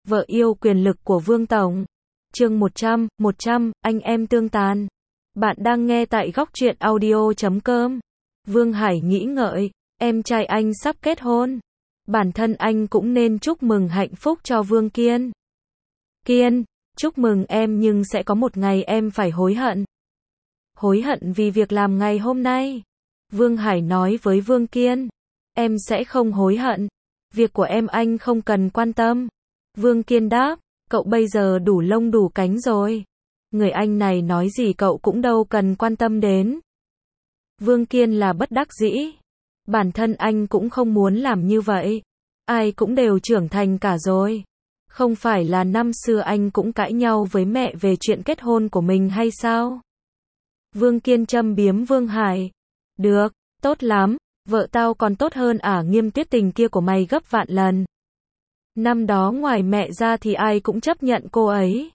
Vợ yêu quyền lực của Vương Tổng. Chương 100, anh em tương tàn. Bạn đang nghe tại góc truyện audio.com. Vương Hải nghĩ ngợi, em trai anh sắp kết hôn. Bản thân anh cũng nên chúc mừng hạnh phúc cho Vương Kiên. Kiên, chúc mừng em nhưng sẽ có một ngày em phải hối hận. Hối hận vì việc làm ngày hôm nay. Vương Hải nói với Vương Kiên. Em sẽ không hối hận. Việc của em anh không cần quan tâm. Vương Kiên đáp, cậu bây giờ đủ lông đủ cánh rồi. Người anh này nói gì cậu cũng đâu cần quan tâm đến. Vương Kiên là bất đắc dĩ. Bản thân anh cũng không muốn làm như vậy. Ai cũng đều trưởng thành cả rồi. Không phải là năm xưa anh cũng cãi nhau với mẹ về chuyện kết hôn của mình hay sao? Vương Kiên châm biếm Vương Hải. Được, tốt lắm, vợ tao còn tốt hơn Nghiêm Tuyết Tình kia của mày gấp vạn lần. Năm đó ngoài mẹ ra thì ai cũng chấp nhận cô ấy.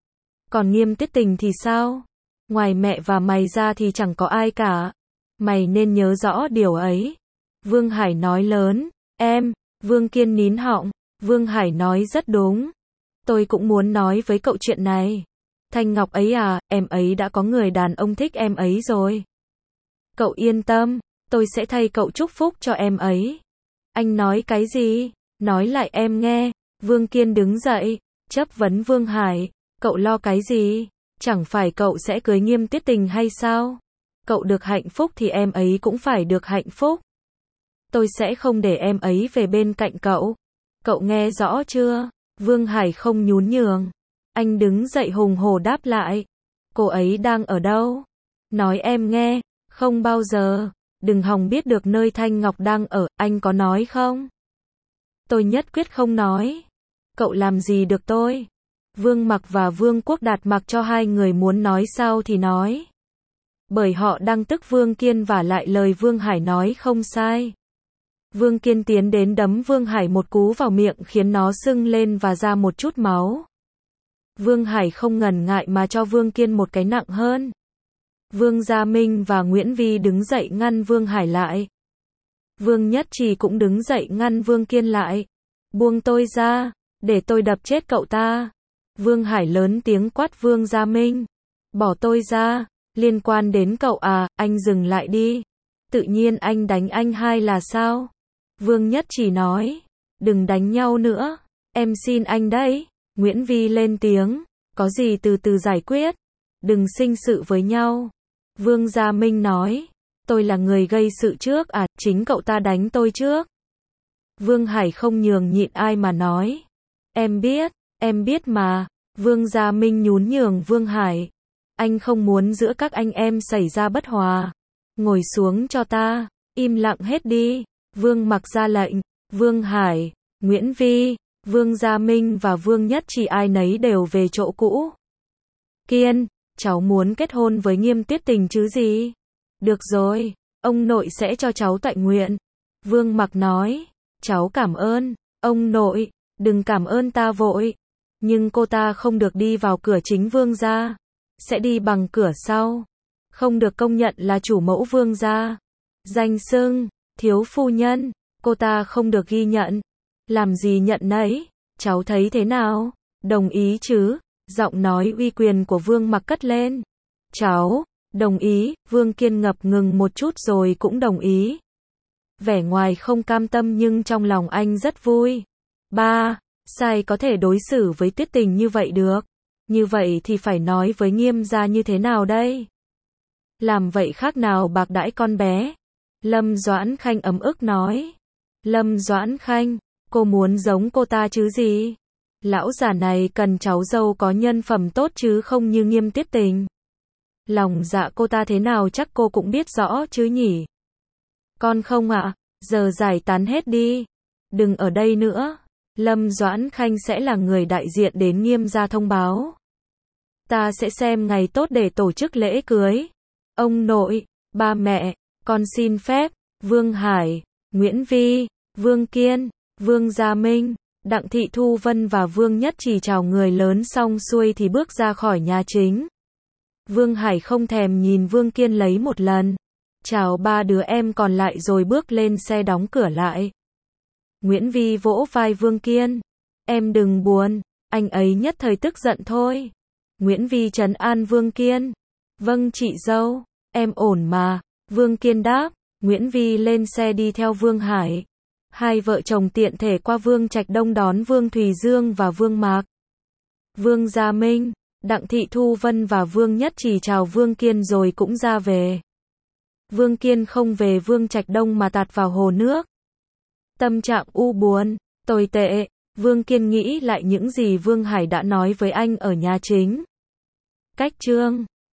Còn Nghiêm Tuyết Tình thì sao? Ngoài mẹ và mày ra thì chẳng có ai cả. Mày nên nhớ rõ điều ấy. Vương Hải nói lớn. Em, Vương Kiên nín họng. Vương Hải nói rất đúng. Tôi cũng muốn nói với cậu chuyện này. Thanh Ngọc ấy em ấy đã có người đàn ông thích em ấy rồi. Cậu yên tâm, tôi sẽ thay cậu chúc phúc cho em ấy. Anh nói cái gì? Nói lại em nghe. Vương Kiên đứng dậy, chất vấn Vương Hải. Cậu lo cái gì? Chẳng phải cậu sẽ cưới Nghiêm Tuyết Tình hay sao? Cậu được hạnh phúc thì em ấy cũng phải được hạnh phúc. Tôi sẽ không để em ấy về bên cạnh cậu. Cậu nghe rõ chưa? Vương Hải không nhún nhường. Anh đứng dậy hùng hổ đáp lại. Cô ấy đang ở đâu? Nói em nghe. Không bao giờ. Đừng hòng biết được nơi Thanh Ngọc đang ở, anh có nói không? Tôi nhất quyết không nói. Cậu làm gì được tôi? Vương Mặc và Vương Quốc Đạt mặc cho hai người muốn nói sao thì nói. Bởi họ đang tức Vương Kiên và lại lời Vương Hải nói không sai. Vương Kiên tiến đến đấm Vương Hải một cú vào miệng khiến nó sưng lên và ra một chút máu. Vương Hải không ngần ngại mà cho Vương Kiên một cái nặng hơn. Vương Gia Minh và Nguyễn Vi đứng dậy ngăn Vương Hải lại. Vương Nhất Trì cũng đứng dậy ngăn Vương Kiên lại. Buông tôi ra, để tôi đập chết cậu ta. Vương Hải lớn tiếng quát Vương Gia Minh. Bỏ tôi ra, liên quan đến cậu anh dừng lại đi. Tự nhiên anh đánh anh hai là sao? Vương Nhất Trì nói. Đừng đánh nhau nữa, em xin anh đấy. Nguyễn Vi lên tiếng. Có gì từ từ giải quyết. Đừng sinh sự với nhau. Vương Gia Minh nói. Tôi là người gây sự trước chính cậu ta đánh tôi trước. Vương Hải không nhường nhịn ai mà nói. Em biết mà. Vương Gia Minh nhún nhường Vương Hải. Anh không muốn giữa các anh em xảy ra bất hòa. Ngồi xuống cho ta, im lặng hết đi. Vương Mặc ra lệnh. Vương Hải, Nguyễn Vi, Vương Gia Minh và Vương Nhất Trì ai nấy đều về chỗ cũ. Kiên, cháu muốn kết hôn với Nghiêm Tuyết Tình chứ gì? Được rồi, ông nội sẽ cho cháu toại nguyện. Vương Mặc nói. Cháu cảm ơn, ông nội, đừng cảm ơn ta vội. Nhưng cô ta không được đi vào cửa chính Vương gia. Sẽ đi bằng cửa sau. Không được công nhận là chủ mẫu Vương gia. Danh xưng, thiếu phu nhân, cô ta không được ghi nhận. Làm gì nhận nấy, cháu thấy thế nào? Đồng ý chứ? Giọng nói uy quyền của Vương Mặc cất lên. Cháu, đồng ý. Vương Kiên ngập ngừng một chút rồi cũng đồng ý. Vẻ ngoài không cam tâm nhưng trong lòng anh rất vui. Ba, sai có thể đối xử với Tuyết Tình như vậy được. Như vậy thì phải nói với Nghiêm gia như thế nào đây? Làm vậy khác nào bạc đãi con bé? Lâm Doãn Khanh ấm ức nói. Lâm Doãn Khanh, cô muốn giống cô ta chứ gì? Lão già này cần cháu dâu có nhân phẩm tốt chứ không như Nghiêm Tuyết Tình. Lòng dạ cô ta thế nào chắc cô cũng biết rõ chứ nhỉ? Con không giờ giải tán hết đi. Đừng ở đây nữa. Lâm Doãn Khanh sẽ là người đại diện đến Nghiêm gia thông báo. Ta sẽ xem ngày tốt để tổ chức lễ cưới. Ông nội, ba mẹ, con xin phép. Vương Hải, Nguyễn Vi, Vương Kiên, Vương Gia Minh, Đặng Thị Thu Vân và Vương Nhất Trì chào người lớn xong xuôi thì bước ra khỏi nhà chính. Vương Hải không thèm nhìn Vương Kiên lấy một lần. Chào ba đứa em còn lại rồi bước lên xe đóng cửa lại. Nguyễn Vi vỗ vai Vương Kiên. Em đừng buồn, anh ấy nhất thời tức giận thôi. Nguyễn Vi trấn an Vương Kiên. Vâng chị dâu, em ổn mà. Vương Kiên đáp. Nguyễn Vi lên xe đi theo Vương Hải. Hai vợ chồng tiện thể qua Vương Trạch Đông đón Vương Thùy Dương và Vương Mạc. Vương Gia Minh, Đặng Thị Thu Vân và Vương Nhất Chỉ chào Vương Kiên rồi cũng ra về. Vương Kiên không về Vương Trạch Đông mà tạt vào hồ nước. Tâm trạng u buồn, tồi tệ. Vương Kiên nghĩ lại những gì Vương Hải đã nói với anh ở nhà chính. Cách chương